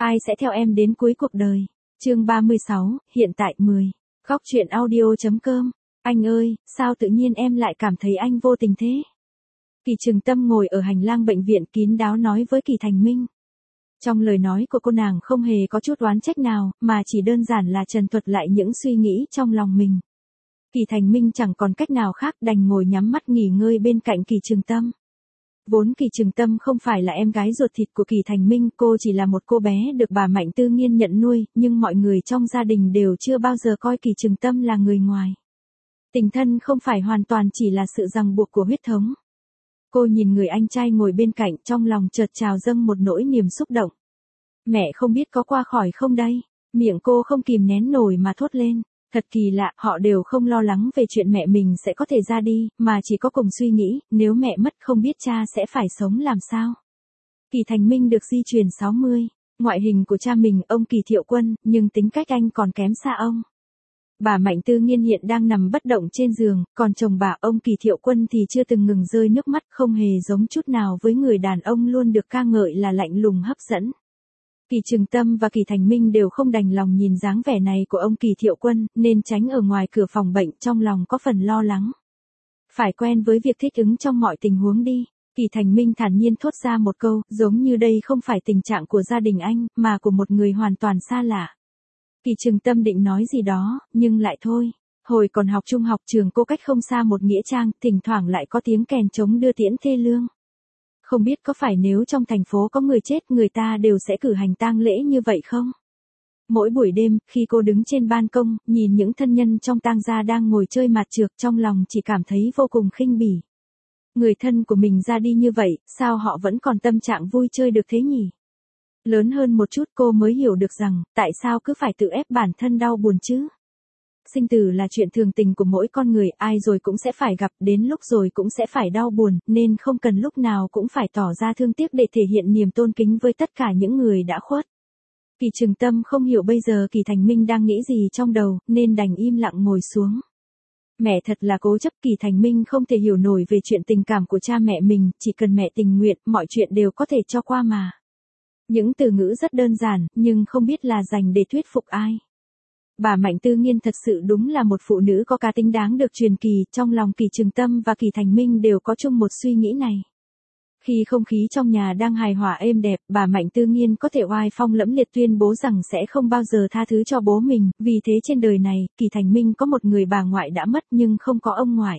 Ai sẽ theo em đến cuối cuộc đời? Chương 36, hiện tại 10. Góc truyện audio.com. Anh ơi, sao tự nhiên em lại cảm thấy anh vô tình thế? Kỳ Trừng Tâm ngồi ở hành lang bệnh viện kín đáo nói với Kỳ Thành Minh. Trong lời nói của cô nàng không hề có chút oán trách nào, mà chỉ đơn giản là trần thuật lại những suy nghĩ trong lòng mình. Kỳ Thành Minh chẳng còn cách nào khác đành ngồi nhắm mắt nghỉ ngơi bên cạnh Kỳ Trừng Tâm. Vốn Kỳ Trừng Tâm không phải là em gái ruột thịt của Kỳ Thành Minh, cô chỉ là một cô bé được bà Mạnh Tư Nghiên nhận nuôi, nhưng mọi người trong gia đình đều chưa bao giờ coi Kỳ Trừng Tâm là người ngoài. Tình thân không phải hoàn toàn chỉ là sự ràng buộc của huyết thống. Cô nhìn người anh trai ngồi bên cạnh, trong lòng chợt trào dâng một nỗi niềm xúc động. Mẹ không biết có qua khỏi không đây? Miệng cô không kìm nén nổi mà thốt lên. Thật kỳ lạ, họ đều không lo lắng về chuyện mẹ mình sẽ có thể ra đi, mà chỉ có cùng suy nghĩ, nếu mẹ mất không biết cha sẽ phải sống làm sao. Kỳ Thành Minh được di truyền 60, ngoại hình của cha mình ông Kỳ Thiệu Quân, nhưng tính cách anh còn kém xa ông. Bà Mạnh Tư Nghiên hiện đang nằm bất động trên giường, còn chồng bà ông Kỳ Thiệu Quân thì chưa từng ngừng rơi nước mắt, không hề giống chút nào với người đàn ông luôn được ca ngợi là lạnh lùng hấp dẫn. Kỳ Trừng Tâm và Kỳ Thành Minh đều không đành lòng nhìn dáng vẻ này của ông Kỳ Thiệu Quân, nên tránh ở ngoài cửa phòng bệnh, trong lòng có phần lo lắng. Phải quen với việc thích ứng trong mọi tình huống đi. Kỳ Thành Minh thản nhiên thốt ra một câu, giống như đây không phải tình trạng của gia đình anh, mà của một người hoàn toàn xa lạ. Kỳ Trừng Tâm định nói gì đó, nhưng lại thôi. Hồi còn học trung học trường cô cách không xa một nghĩa trang, thỉnh thoảng lại có tiếng kèn trống đưa tiễn thê lương. Không biết có phải nếu trong thành phố có người chết người ta đều sẽ cử hành tang lễ như vậy không? Mỗi buổi đêm, khi cô đứng trên ban công, nhìn những thân nhân trong tang gia đang ngồi chơi mạt chược, trong lòng chỉ cảm thấy vô cùng khinh bỉ. Người thân của mình ra đi như vậy, sao họ vẫn còn tâm trạng vui chơi được thế nhỉ? Lớn hơn một chút cô mới hiểu được rằng, tại sao cứ phải tự ép bản thân đau buồn chứ? Sinh tử là chuyện thường tình của mỗi con người, ai rồi cũng sẽ phải gặp, đến lúc rồi cũng sẽ phải đau buồn, nên không cần lúc nào cũng phải tỏ ra thương tiếc để thể hiện niềm tôn kính với tất cả những người đã khuất. Kỳ Trừng Tâm không hiểu bây giờ Kỳ Thành Minh đang nghĩ gì trong đầu, nên đành im lặng ngồi xuống. Mẹ thật là cố chấp. Kỳ Thành Minh không thể hiểu nổi về chuyện tình cảm của cha mẹ mình, chỉ cần mẹ tình nguyện, mọi chuyện đều có thể cho qua mà. Những từ ngữ rất đơn giản, nhưng không biết là dành để thuyết phục ai. Bà Mạnh Tư Nghiên thật sự đúng là một phụ nữ có cá tính đáng được truyền kỳ, trong lòng Kỳ Trừng Tâm và Kỳ Thành Minh đều có chung một suy nghĩ này. Khi không khí trong nhà đang hài hòa êm đẹp, bà Mạnh Tư Nghiên có thể oai phong lẫm liệt tuyên bố rằng sẽ không bao giờ tha thứ cho bố mình, vì thế trên đời này, Kỳ Thành Minh có một người bà ngoại đã mất nhưng không có ông ngoại.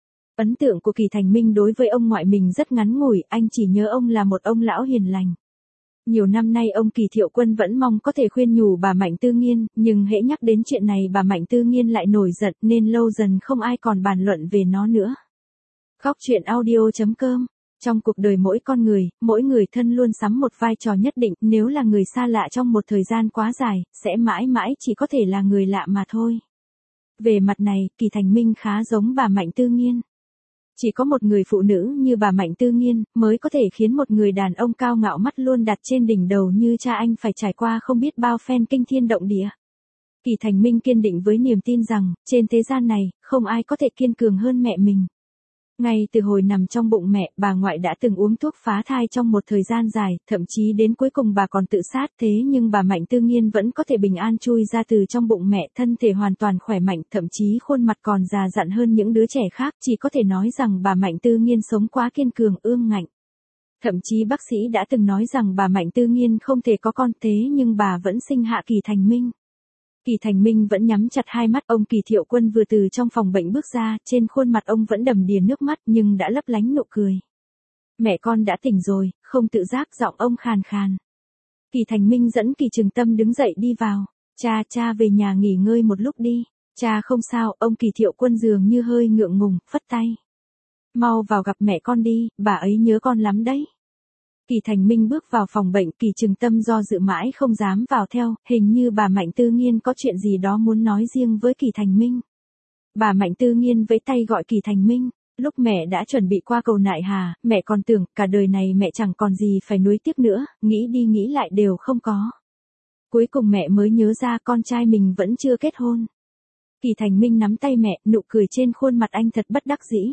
Ấn tượng của Kỳ Thành Minh đối với ông ngoại mình rất ngắn ngủi, anh chỉ nhớ ông là một ông lão hiền lành. Nhiều năm nay ông Kỳ Thiệu Quân vẫn mong có thể khuyên nhủ bà Mạnh Tư Nghiên, nhưng hễ nhắc đến chuyện này bà Mạnh Tư Nghiên lại nổi giận, nên lâu dần không ai còn bàn luận về nó nữa. Góc truyện audio.com. Trong cuộc đời mỗi người thân luôn sắm một vai trò nhất định, nếu là người xa lạ trong một thời gian quá dài, sẽ mãi mãi chỉ có thể là người lạ mà thôi. Về mặt này, Kỳ Thành Minh khá giống bà Mạnh Tư Nghiên. Chỉ có một người phụ nữ như bà Mạnh Tư Nghiên mới có thể khiến một người đàn ông cao ngạo mắt luôn đặt trên đỉnh đầu như cha anh phải trải qua không biết bao phen kinh thiên động địa. Kỳ Thành Minh kiên định với niềm tin rằng, trên thế gian này, không ai có thể kiên cường hơn mẹ mình. Ngay từ hồi nằm trong bụng mẹ, bà ngoại đã từng uống thuốc phá thai trong một thời gian dài, thậm chí đến cuối cùng bà còn tự sát, thế nhưng bà Mạnh Tư Nghiên vẫn có thể bình an chui ra từ trong bụng mẹ, thân thể hoàn toàn khỏe mạnh, thậm chí khuôn mặt còn già dặn hơn những đứa trẻ khác, chỉ có thể nói rằng bà Mạnh Tư Nghiên sống quá kiên cường, ương ngạnh. Thậm chí bác sĩ đã từng nói rằng bà Mạnh Tư Nghiên không thể có con, thế nhưng bà vẫn sinh hạ Kỳ Thành Minh. Kỳ Thành Minh vẫn nhắm chặt hai mắt, ông Kỳ Thiệu Quân vừa từ trong phòng bệnh bước ra, trên khuôn mặt ông vẫn đầm đìa nước mắt nhưng đã lấp lánh nụ cười. Mẹ con đã tỉnh rồi, không tự giác giọng ông khàn khàn. Kỳ Thành Minh dẫn Kỳ Trừng Tâm đứng dậy đi vào. Cha về nhà nghỉ ngơi một lúc đi. Cha không sao, ông Kỳ Thiệu Quân dường như hơi ngượng ngùng, phất tay. Mau vào gặp mẹ con đi, bà ấy nhớ con lắm đấy. Kỳ Thành Minh bước vào phòng bệnh, Kỳ Trừng Tâm do dự mãi không dám vào theo, hình như bà Mạnh Tư Nghiên có chuyện gì đó muốn nói riêng với Kỳ Thành Minh. Bà Mạnh Tư Nghiên vẫy tay gọi Kỳ Thành Minh, lúc mẹ đã chuẩn bị qua cầu Nại Hà, mẹ còn tưởng cả đời này mẹ chẳng còn gì phải nuối tiếc nữa, nghĩ đi nghĩ lại đều không có. Cuối cùng mẹ mới nhớ ra con trai mình vẫn chưa kết hôn. Kỳ Thành Minh nắm tay mẹ, nụ cười trên khuôn mặt anh thật bất đắc dĩ.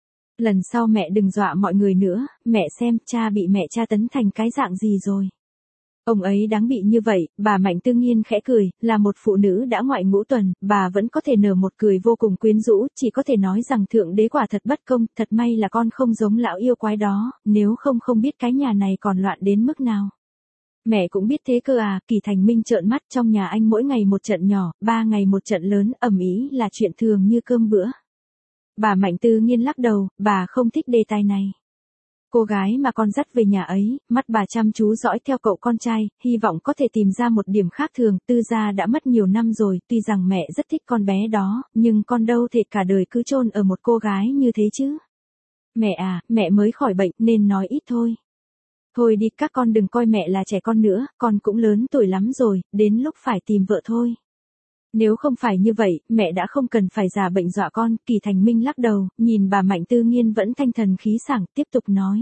Lần sau mẹ đừng dọa mọi người nữa, mẹ xem cha bị mẹ tra tấn thành cái dạng gì rồi. Ông ấy đáng bị như vậy, bà Mạnh Tư Nghiên khẽ cười, là một phụ nữ đã ngoại ngũ tuần, bà vẫn có thể nở một cười vô cùng quyến rũ, chỉ có thể nói rằng Thượng Đế quả thật bất công, thật may là con không giống lão yêu quái đó, nếu không không biết cái nhà này còn loạn đến mức nào. Mẹ cũng biết thế cơ à, Kỳ Thành Minh trợn mắt, trong nhà anh mỗi ngày một trận nhỏ, 3 ngày một trận lớn, ầm ĩ là chuyện thường như cơm bữa. Bà Mạnh Tư Nghiên lắc đầu, bà không thích đề tài này. Cô gái mà con dắt về nhà ấy, mắt bà chăm chú dõi theo cậu con trai, hy vọng có thể tìm ra một điểm khác thường. Tư gia đã mất nhiều năm rồi, tuy rằng mẹ rất thích con bé đó, nhưng con đâu thể cả đời cứ chôn ở một cô gái như thế chứ. Mẹ à, mẹ mới khỏi bệnh nên nói ít thôi. Thôi đi, các con đừng coi mẹ là trẻ con nữa, con cũng lớn tuổi lắm rồi, đến lúc phải tìm vợ thôi. Nếu không phải như vậy, mẹ đã không cần phải giả bệnh dọa con. Kỳ Thành Minh lắc đầu, nhìn bà Mạnh Tư Nghiên vẫn thanh thần khí sảng, tiếp tục nói.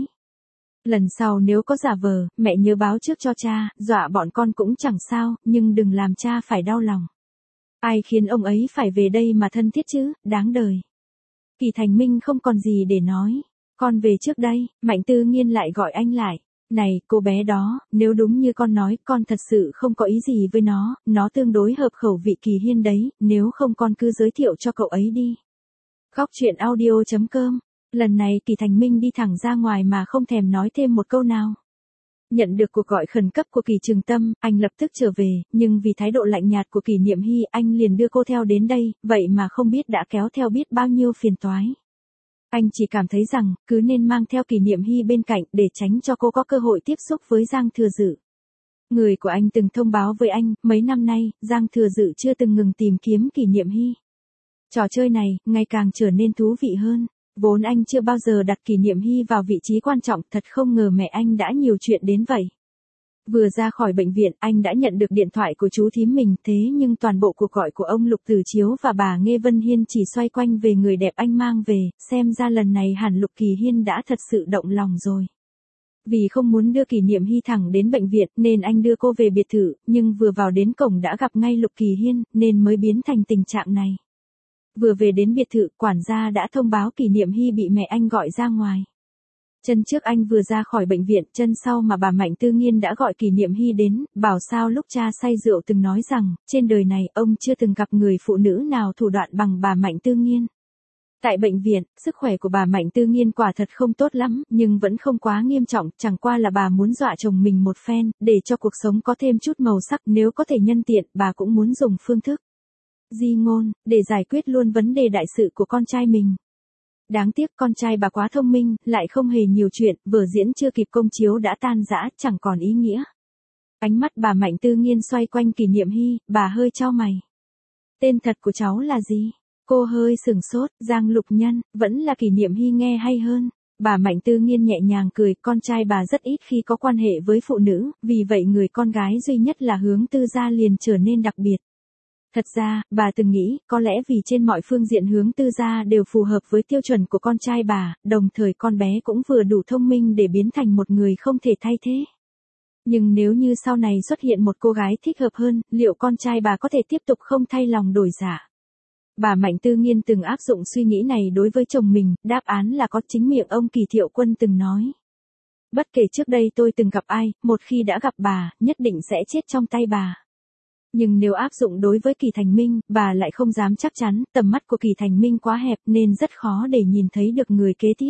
Lần sau nếu có giả vờ, mẹ nhớ báo trước cho cha, dọa bọn con cũng chẳng sao, nhưng đừng làm cha phải đau lòng. Ai khiến ông ấy phải về đây mà thân thiết chứ, đáng đời. Kỳ Thành Minh không còn gì để nói. Con về trước đây, Mạnh Tư Nghiên lại gọi anh lại. Này, cô bé đó, nếu đúng như con nói, con thật sự không có ý gì với nó tương đối hợp khẩu vị Kỳ Hiên đấy, nếu không con cứ giới thiệu cho cậu ấy đi. Góc truyện audio.com. Lần này Kỳ Thành Minh đi thẳng ra ngoài mà không thèm nói thêm một câu nào. Nhận được cuộc gọi khẩn cấp của Kỳ Trường Tâm, anh lập tức trở về, nhưng vì thái độ lạnh nhạt của Kỳ Niệm Hy, anh liền đưa cô theo đến đây, vậy mà không biết đã kéo theo biết bao nhiêu phiền toái. Anh chỉ cảm thấy rằng, cứ nên mang theo Kỳ Niệm Hy bên cạnh để tránh cho cô có cơ hội tiếp xúc với Giang Thừa Dự. Người của anh từng thông báo với anh, mấy năm nay, Giang Thừa Dự chưa từng ngừng tìm kiếm Kỳ Niệm Hy. Trò chơi này, ngày càng trở nên thú vị hơn. Vốn anh chưa bao giờ đặt Kỳ Niệm Hy vào vị trí quan trọng, thật không ngờ mẹ anh đã nhiều chuyện đến vậy. Vừa ra khỏi bệnh viện, anh đã nhận được điện thoại của chú thím mình, thế nhưng toàn bộ cuộc gọi của ông Lục Tử Chiếu và bà Nghê Vân Hiên chỉ xoay quanh về người đẹp anh mang về, xem ra lần này hẳn Lục Kỳ Hiên đã thật sự động lòng rồi. Vì không muốn đưa Kỳ Niệm Hy thẳng đến bệnh viện nên anh đưa cô về biệt thự, nhưng vừa vào đến cổng đã gặp ngay Lục Kỳ Hiên, nên mới biến thành tình trạng này. Vừa về đến biệt thự, quản gia đã thông báo Kỳ Niệm Hy bị mẹ anh gọi ra ngoài. Chân trước anh vừa ra khỏi bệnh viện, chân sau mà bà Mạnh Tư Nghiên đã gọi Kỳ Niệm Hy đến, bảo sao lúc cha say rượu từng nói rằng, trên đời này ông chưa từng gặp người phụ nữ nào thủ đoạn bằng bà Mạnh Tư Nghiên. Tại bệnh viện, sức khỏe của bà Mạnh Tư Nghiên quả thật không tốt lắm, nhưng vẫn không quá nghiêm trọng, chẳng qua là bà muốn dọa chồng mình một phen, để cho cuộc sống có thêm chút màu sắc, nếu có thể nhân tiện, bà cũng muốn dùng phương thức di ngôn, để giải quyết luôn vấn đề đại sự của con trai mình. Đáng tiếc con trai bà quá thông minh, lại không hề nhiều chuyện, vở diễn chưa kịp công chiếu đã tan rã, chẳng còn ý nghĩa. Ánh mắt bà Mạnh Tư Nghiên xoay quanh Kỳ Niệm Hy, bà hơi chau mày. Tên thật của cháu là gì? Cô hơi sửng sốt, Giang Lục Nhân, vẫn là Kỳ Niệm Hy nghe hay hơn. Bà Mạnh Tư Nghiên nhẹ nhàng cười, con trai bà rất ít khi có quan hệ với phụ nữ, vì vậy người con gái duy nhất là Hướng Tư gia liền trở nên đặc biệt. Thật ra, bà từng nghĩ, có lẽ vì trên mọi phương diện Hướng Tư gia đều phù hợp với tiêu chuẩn của con trai bà, đồng thời con bé cũng vừa đủ thông minh để biến thành một người không thể thay thế. Nhưng nếu như sau này xuất hiện một cô gái thích hợp hơn, liệu con trai bà có thể tiếp tục không thay lòng đổi dạ? Bà Mạnh Tư Nghiên từng áp dụng suy nghĩ này đối với chồng mình, đáp án là có, chính miệng ông Kỳ Thiệu Quân từng nói. Bất kể trước đây tôi từng gặp ai, một khi đã gặp bà, nhất định sẽ chết trong tay bà. Nhưng nếu áp dụng đối với Kỳ Thành Minh, bà lại không dám chắc chắn, tầm mắt của Kỳ Thành Minh quá hẹp nên rất khó để nhìn thấy được người kế tiếp.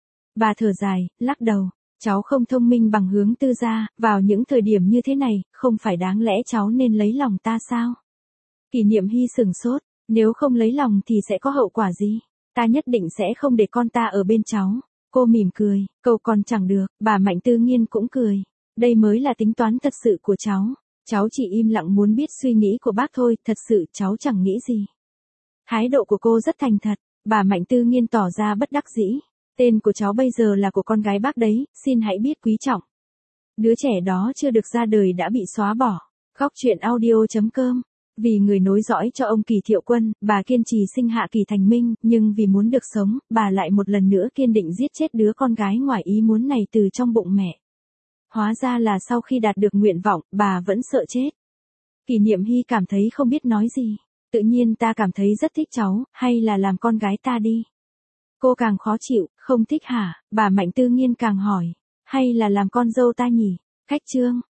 Bà thở dài, lắc đầu, cháu không thông minh bằng Hướng Tư gia, vào những thời điểm như thế này, không phải đáng lẽ cháu nên lấy lòng ta sao? Kỳ Niệm Hy sửng sốt, nếu không lấy lòng thì sẽ có hậu quả gì? Ta nhất định sẽ không để con ta ở bên cháu. Cô mỉm cười, câu còn chẳng được, bà Mạnh Tư Nghiên cũng cười. Đây mới là tính toán thật sự của cháu. Cháu chỉ im lặng muốn biết suy nghĩ của bác thôi, thật sự cháu chẳng nghĩ gì. Thái độ của cô rất thành thật, bà Mạnh Tư Nghiên tỏ ra bất đắc dĩ. Tên của cháu bây giờ là của con gái bác đấy, xin hãy biết quý trọng. Đứa trẻ đó chưa được ra đời đã bị xóa bỏ. Góc truyện audio.com. Vì người nối dõi cho ông Kỳ Thiệu Quân, bà kiên trì sinh hạ Kỳ Thành Minh, nhưng vì muốn được sống, bà lại một lần nữa kiên định giết chết đứa con gái ngoài ý muốn này từ trong bụng mẹ. Hóa ra là sau khi đạt được nguyện vọng, bà vẫn sợ chết. Kỳ Niệm Hy cảm thấy không biết nói gì. Tự nhiên ta cảm thấy rất thích cháu, hay là làm con gái ta đi. Cô càng khó chịu, không thích hả? Bà Mạnh Tư Nghiên càng hỏi. Hay là làm con dâu ta nhỉ? Khách trương.